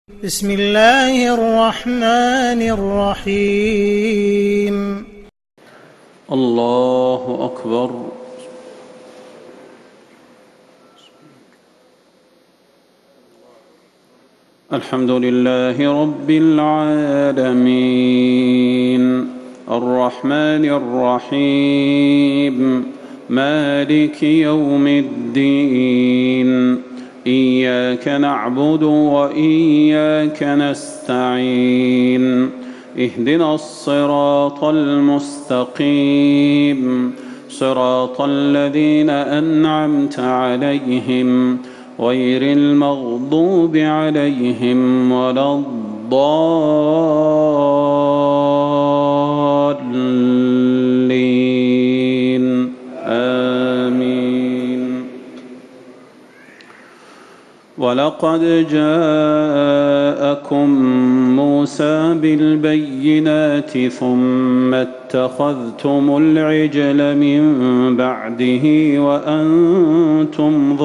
بسم الله الرحمن الرحيم. الله أكبر. الحمد لله رب العالمين الرحمن الرحيم مالك يوم الدين إياك نعبد وإياك نستعين اهدنا الصراط المستقيم صراط الذين أنعمت عليهم غير المغضوب عليهم ولا الضالين آمين. ولقد جاءكم موسى بالبينات ثم اتخذتم العجل من بعده وأنتم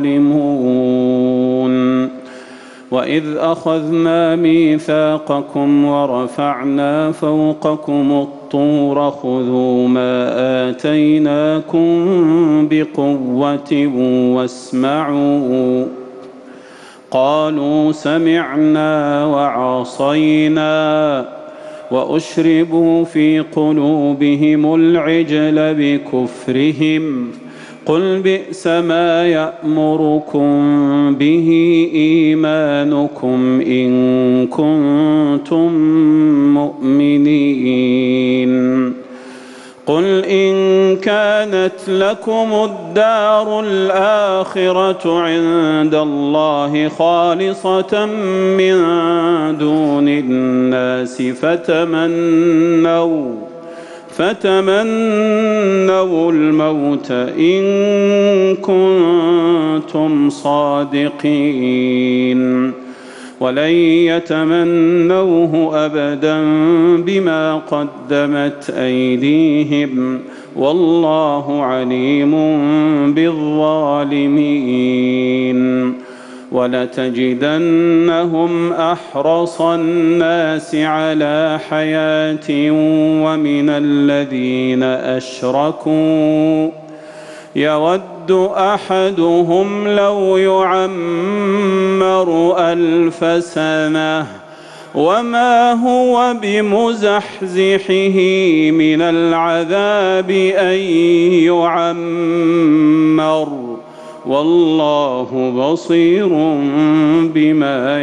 ظالمون. وإذ أخذنا ميثاقكم ورفعنا فوقكم الطور خذوا ما آتيناكم بقوة واسمعوا قالوا سمعنا وعصينا وأشربوا في قلوبهم العجل بكفرهم قل بئس ما يأمركم به إيمانكم إن كنتم مؤمنين. قل إن كانت لكم الدار الآخرة عند الله خالصة من دون الناس فتمنوا الموت إن كنتم صادقين ولن يتمنوه أبدا بما قدمت أيديهم والله عليم بالظالمين. ولتجدنهم أحرص الناس على حياة ومن الذين أشركوا يود أحدهم لو يعمر 1000 سنة وما هو بمزحزحه من العذاب أن يعمر والله بصير بما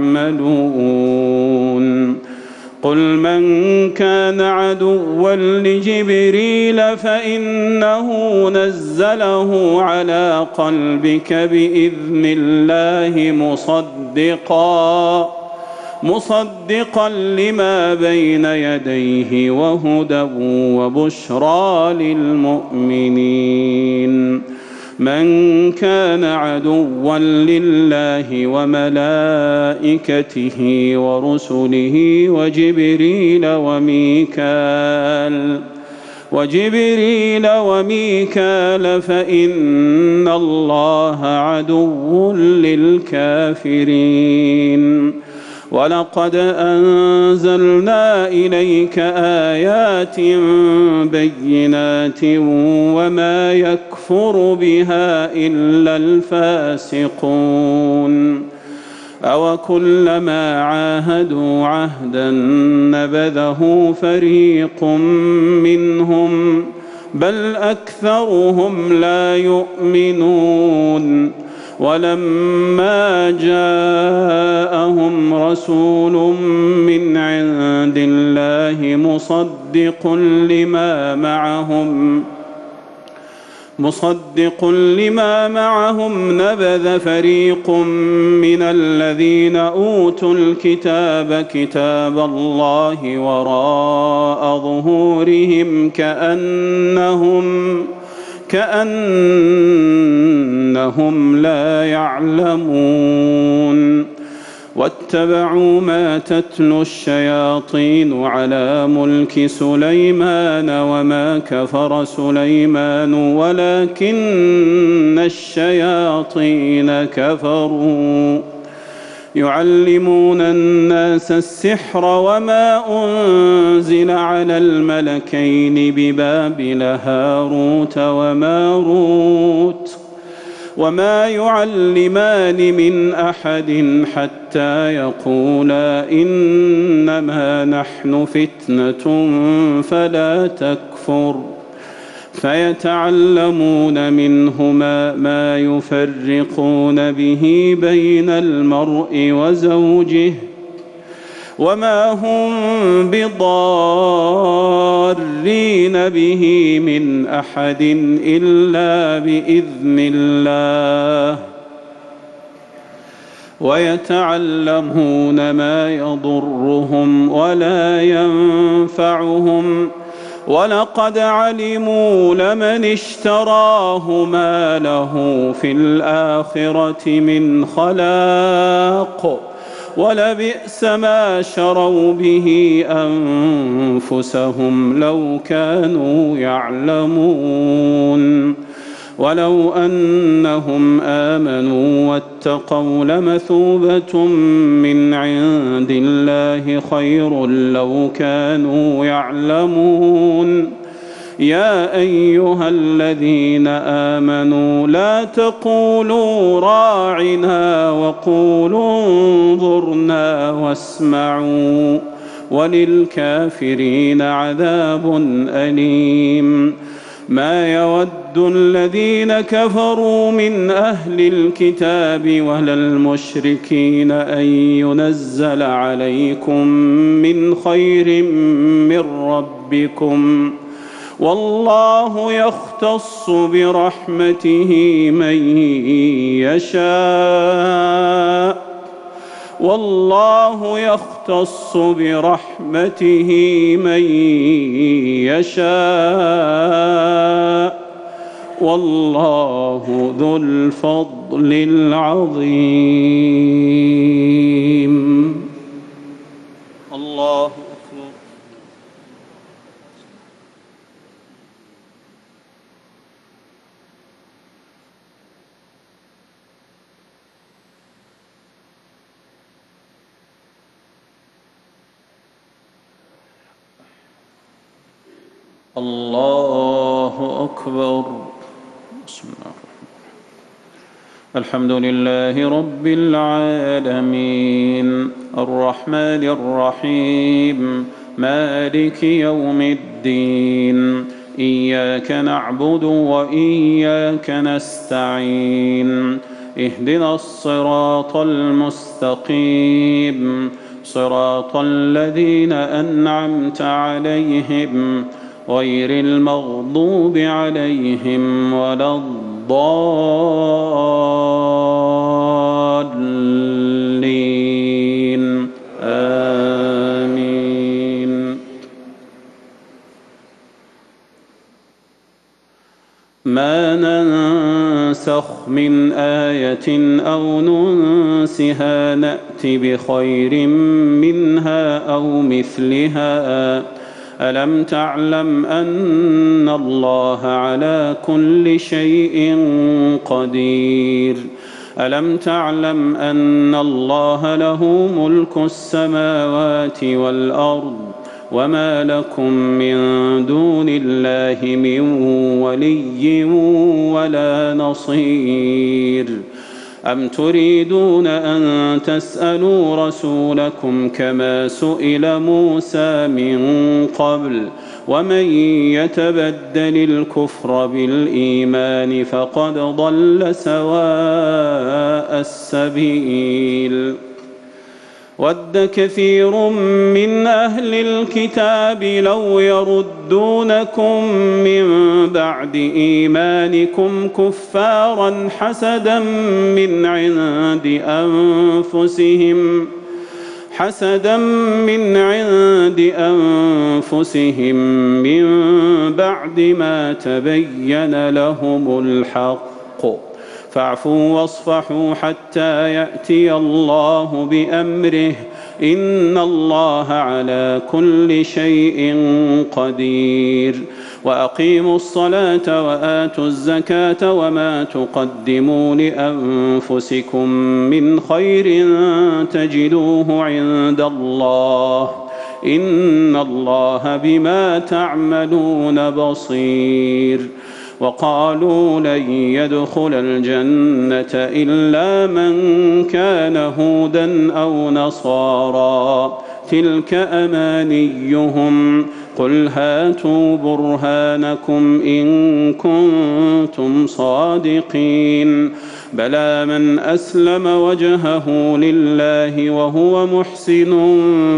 يعملون. قل من كان عدوا لجبريل فإنه نزله على قلبك بإذن الله مصدقا لما بين يديه وهدى وبشرى للمؤمنين. من كان عدوا لله وملائكته ورسله وجبريل وميكال فإن الله عدو للكافرين. ولقد أنزلنا إليك آيات بينات وما يكفر بها إلا الفاسقون. أوكلما عاهدوا عهدا نبذه فريق منهم بل أكثرهم لا يؤمنون. ولما جاءهم رسول من عند الله مصدق لما معهم نبذ فريق من الذين أوتوا الكتاب كتاب الله وراء ظهورهم كأنهم لا يعلمون. واتبعوا ما تتلو الشياطين على ملك سليمان وما كفر سليمان ولكن الشياطين كفروا يعلمون الناس السحر وما أنزل على الملكين ببابل هاروت وماروت وما يعلمان من أحد حتى يقولا إنما نحن فتنة فلا تكفر فيتعلمون منهما ما يفرقون به بين المرء وزوجه وما هم بضارين به من أحد إلا بإذن الله ويتعلمون ما يضرهم ولا ينفعهم ولقد علموا لمن اشتراه ما له في الآخرة من خلاق ولبئس ما شروا به أنفسهم لو كانوا يعلمون ولو أنهم آمنوا واتقوا لمثوبة من عند الله خير لو كانوا يعلمون يا أيها الذين آمنوا لا تقولوا راعنا وقولوا انظرنا واسمعوا وللكافرين عذاب أليم ما يود الذين كفروا من أهل الكتاب ولا المشركين أن ينزل عليكم من خير من ربكم والله يختص برحمته من يشاء والله يختص برحمته من يشاء والله ذو الفضل العظيم. الله أكبر. الله أكبر. بسم الله الحمد لله رب العالمين الرحمن الرحيم مالك يوم الدين إياك نعبد وإياك نستعين اهدنا الصراط المستقيم صراط الذين أنعمت عليهم غير المغضوب عليهم ولا الضالين آمين. ما ننسخ من آية أو ننسها نأت بخير منها أو مثلها ألم تعلم أن الله على كل شيء قدير ألم تعلم أن الله له ملك السماوات والأرض وما لكم من دون الله من ولي ولا نصير أم تريدون أن تسألوا رسولكم كما سئل موسى من قبل ومن يتبدل الكفر بالإيمان فقد ضل سواء السبيل ود كثير من أهل الكتاب لو يردونكم من بعد إيمانكم كفارا حسدا من عند أنفسهم من بعد ما تبين لهم الحق فاعفوا واصفحوا حتى يأتي الله بأمره إن الله على كل شيء قدير وأقيموا الصلاة وآتوا الزكاة وما تقدموا لأنفسكم من خير تجدوه عند الله إن الله بما تعملون بصير. وقالوا لن يدخل الجنة إلا من كان هودا أو نصارى تلك أمانيهم قل هاتوا برهانكم إن كنتم صادقين بلى من أسلم وجهه لله وهو محسن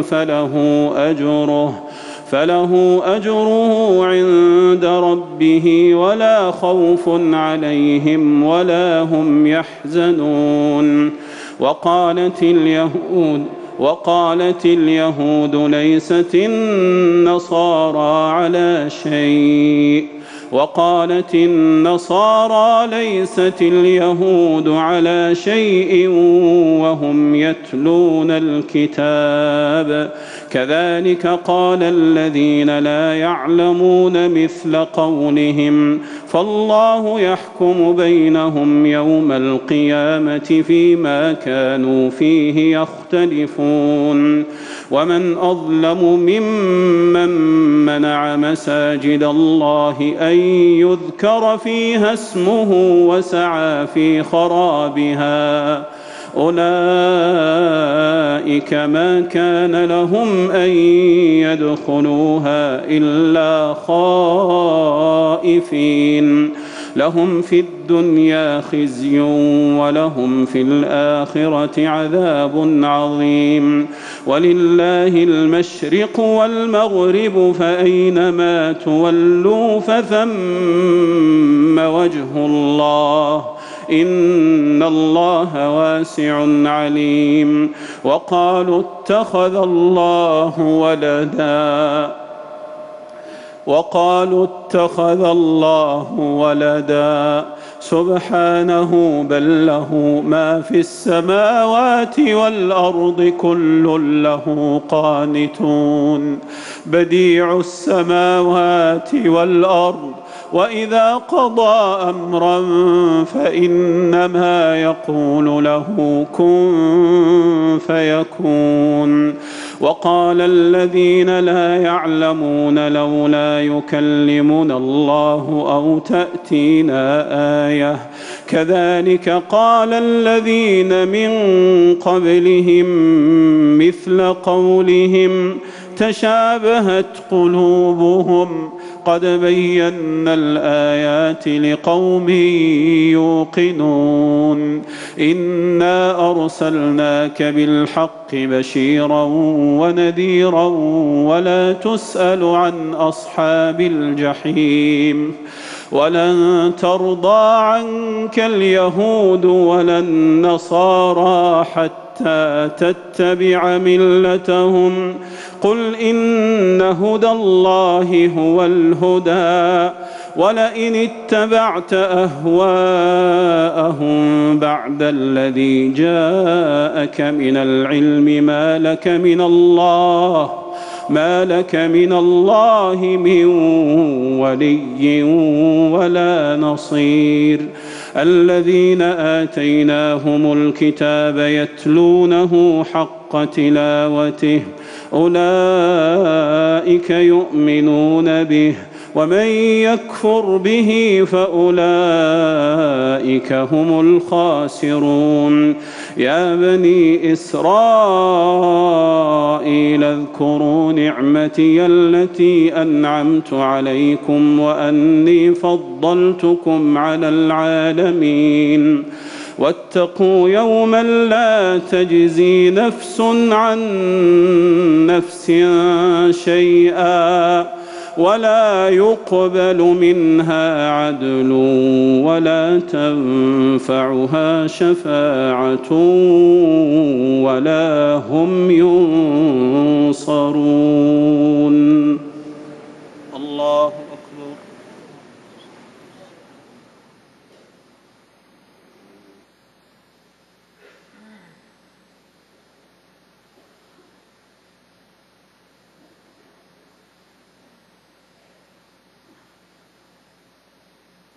فله أجره عند ربه ولا خوف عليهم ولا هم يحزنون. وقالت اليهود ليست النصارى على شيء وقالت النصارى ليست اليهود على شيء وهم يتلون الكتاب كذلك قال الذين لا يعلمون مثل قولهم فالله يحكم بينهم يوم القيامة فيما كانوا فيه يختلفون. ومن أظلم ممن منع مساجد الله أن يذكر فيها اسمه وسعى في خرابها أولئك ما كان لهم أن يدخلوها إلا خائفين لهم في الدنيا خزي ولهم في الآخرة عذاب عظيم. ولله المشرق والمغرب فأينما تولوا فثم وجه الله إن الله واسع عليم. وقالوا اتخذ الله ولدا سبحانه بل له ما في السماوات والأرض كل له قانتون بديع السماوات والأرض وإذا قضى أمرا فإنما يقول له كن فيكون. وقال الذين لا يعلمون لولا يكلمنا الله أو تأتينا آية كذلك قال الذين من قبلهم مثل قولهم تشابهت قلوبهم قد بينا الآيات لقوم يوقنون إنا أرسلناك بالحق بشيرا ونذيرا ولا تسأل عن أصحاب الجحيم ولن ترضى عنك اليهود ولا النصارى حتى تتبع ملتهم قل إن هدى الله هو الهدى ولئن اتبعت أهواءهم بعد الذي جاءك من العلم ما لك من الله من ولي ولا نصير. الذين آتيناهم الكتاب يتلونه حق تلاوته أولئك يؤمنون به ومن يكفر به فأولئك هم الخاسرون. يا بني إسرائيل اذكروا نعمتي التي أنعمت عليكم وأني فضلتكم على العالمين واتقوا يوما لا تجزي نفس عن نفس شيئا ولا يقبل منها عدل ولا تنفعها شفاعة ولا هم ينصرون. الله أكبر.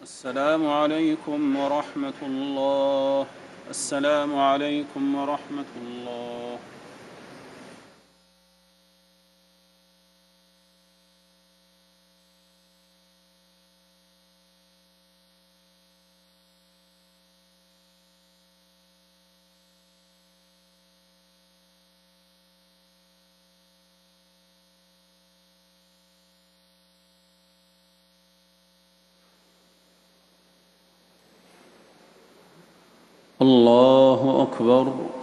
السلام عليكم ورحمة الله. السلام عليكم ورحمة الله. الله أكبر.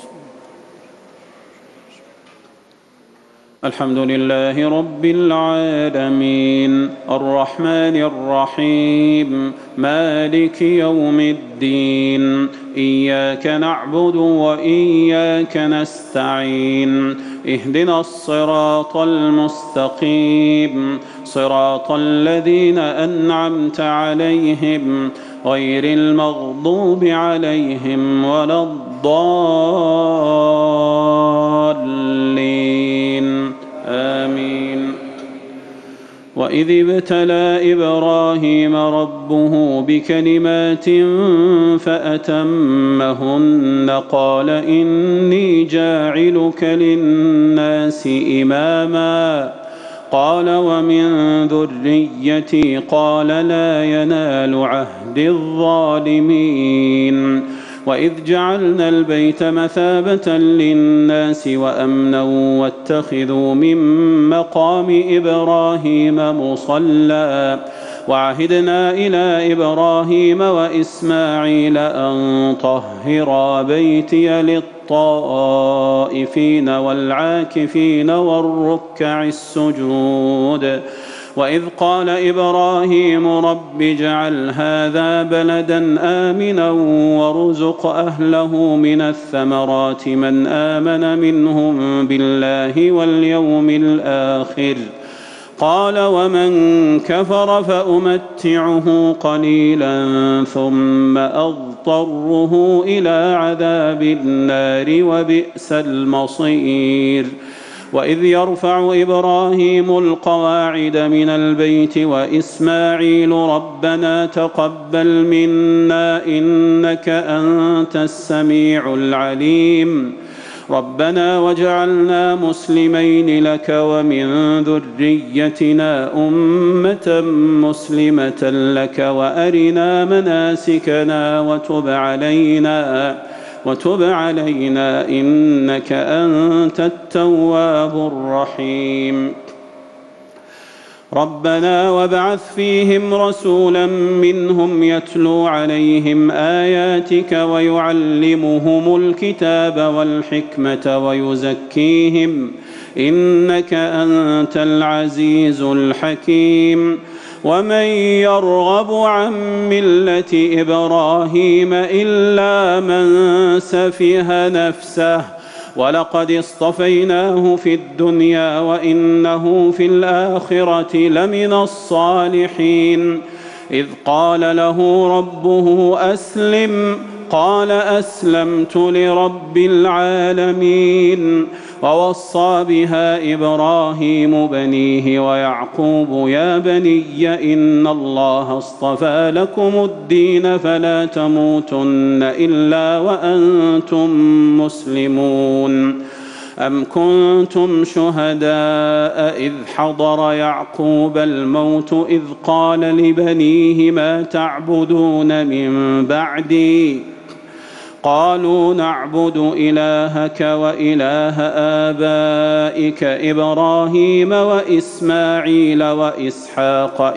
الحمد لله رب العالمين الرحمن الرحيم مالك يوم الدين إياك نعبد وإياك نستعين اهدنا الصراط المستقيم صراط الذين أنعمت عليهم غير المغضوب عليهم ولا الضالين آمين. وإذ ابتلى إبراهيم ربه بكلمات فأتمهن قال إني جاعلك للناس إماما قال ومن ذريتي قال لا ينال عهد الظالمين. وإذ جعلنا البيت مثابة للناس وأمنا واتخذوا من مقام إبراهيم مصلى وعهدنا إلى إبراهيم وإسماعيل أن طهرا بيتي للطائفين والعاكفين والركع السجود. وإذ قال إبراهيم رب اجعل هذا بلدا آمنا وارزق أهله من الثمرات من آمن منهم بالله واليوم الآخر قال ومن كفر فأمتعه قليلا ثم أضطره إلى عذاب النار وبئس المصير. وإذ يرفع إبراهيم القواعد من البيت وإسماعيل ربنا تقبل منا إنك أنت السميع العليم ربنا وجعلنا مسلمين لك ومن ذريتنا أمة مسلمة لك وأرنا مناسكنا وتب علينا إنك أنت التواب الرحيم. ربنا وابعث فيهم رسولا منهم يتلو عليهم آياتك ويعلمهم الكتاب والحكمة ويزكيهم إنك أنت العزيز الحكيم. ومن يرغب عن ملة إبراهيم إلا من سفه نفسه ولقد اصطفيناه في الدنيا وإنه في الآخرة لمن الصالحين. إذ قال له ربه أسلم قال أسلمت لرب العالمين. ووصى بها إبراهيم بنيه ويعقوب يا بني إن الله اصطفى لكم الدين فلا تموتن إلا وأنتم مسلمون. أم كنتم شهداء إذ حضر يعقوب الموت إذ قال لبنيه ما تعبدون من بعدي قالوا نعبد إلهك وإله آبائك إبراهيم وإسماعيل وإسحاق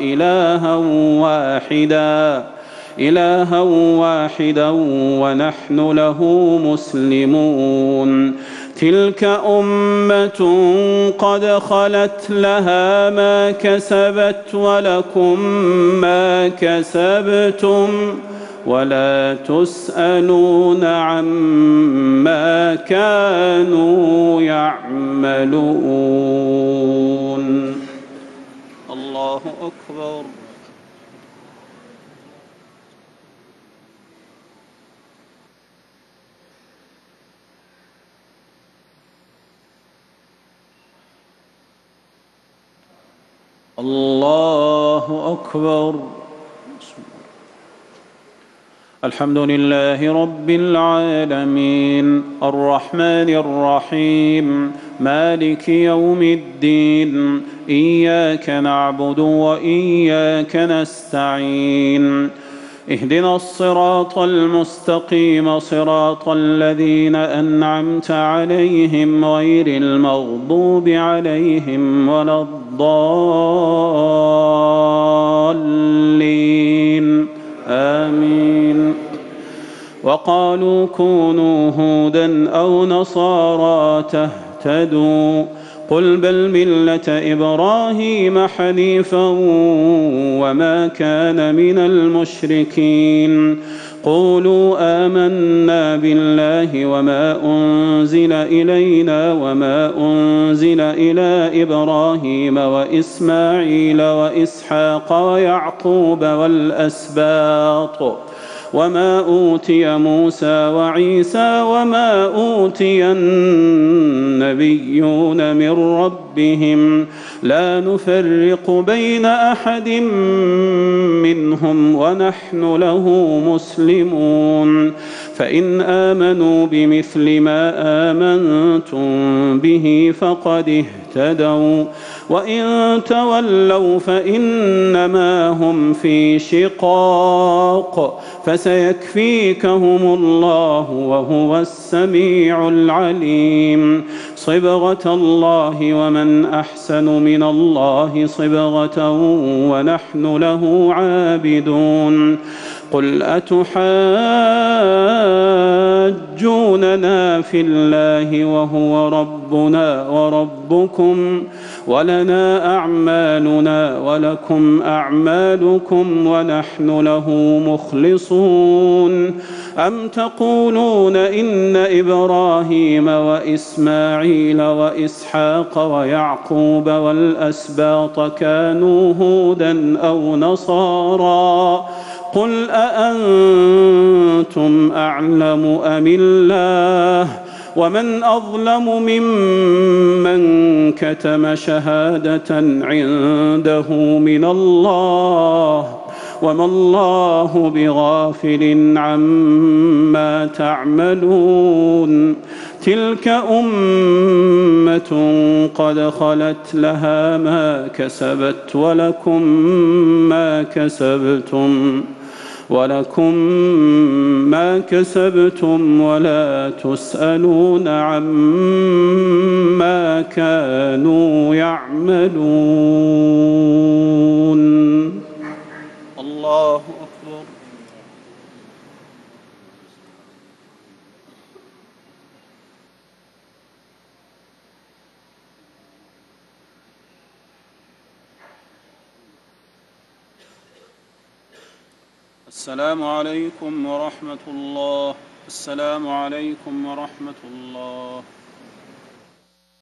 إلها واحدا ونحن له مسلمون. تلك أمة قد خلت لها ما كسبت ولكم ما كسبتم ولا تسألون عما كانوا يعملون. الله أكبر. الله أكبر. الحمد لله رب العالمين الرحمن الرحيم مالك يوم الدين إياك نعبد وإياك نستعين اهدنا الصراط المستقيم صراط الذين أنعمت عليهم غير المغضوب عليهم ولا الضالين آمين. وقالوا كونوا هودا أو نصارى تهتدوا قل بل ملة إبراهيم حنيفا وما كان من المشركين قولوا آمنا بالله وما أنزل إلينا وما أنزل إلى إبراهيم وإسماعيل وإسحاق ويعقوب والأسباط وما أوتي موسى وعيسى وما أوتي النبيون من ربهم لا نفرق بين أحد منهم ونحن له مسلمون فإن آمنوا بمثل ما آمنتم به فقد اهتدوا وإن تولوا فإنما هم في شقاق فسيكفيكهم الله وهو السميع العليم صبغة الله ومن أحسن من الله صبغة ونحن له عابدون قل أتحاجوننا في الله وهو ربنا وربكم ولنا أعمالنا ولكم أعمالكم ونحن له مخلصون أم تقولون إن إبراهيم وإسماعيل وإسحاق ويعقوب والأسباط كانوا هودا أو نصارى قل أأنتم أعلم أم الله ومن أظلم ممن كتم شهادة عنده من الله وما الله بغافل عما تعملون تلك أمة قد خلت لها ما كسبت ولكم ما كسبتم ولا تسألون عما كانوا يعملون. الله أكبر. السلام عليكم ورحمة الله. السلام عليكم ورحمة الله.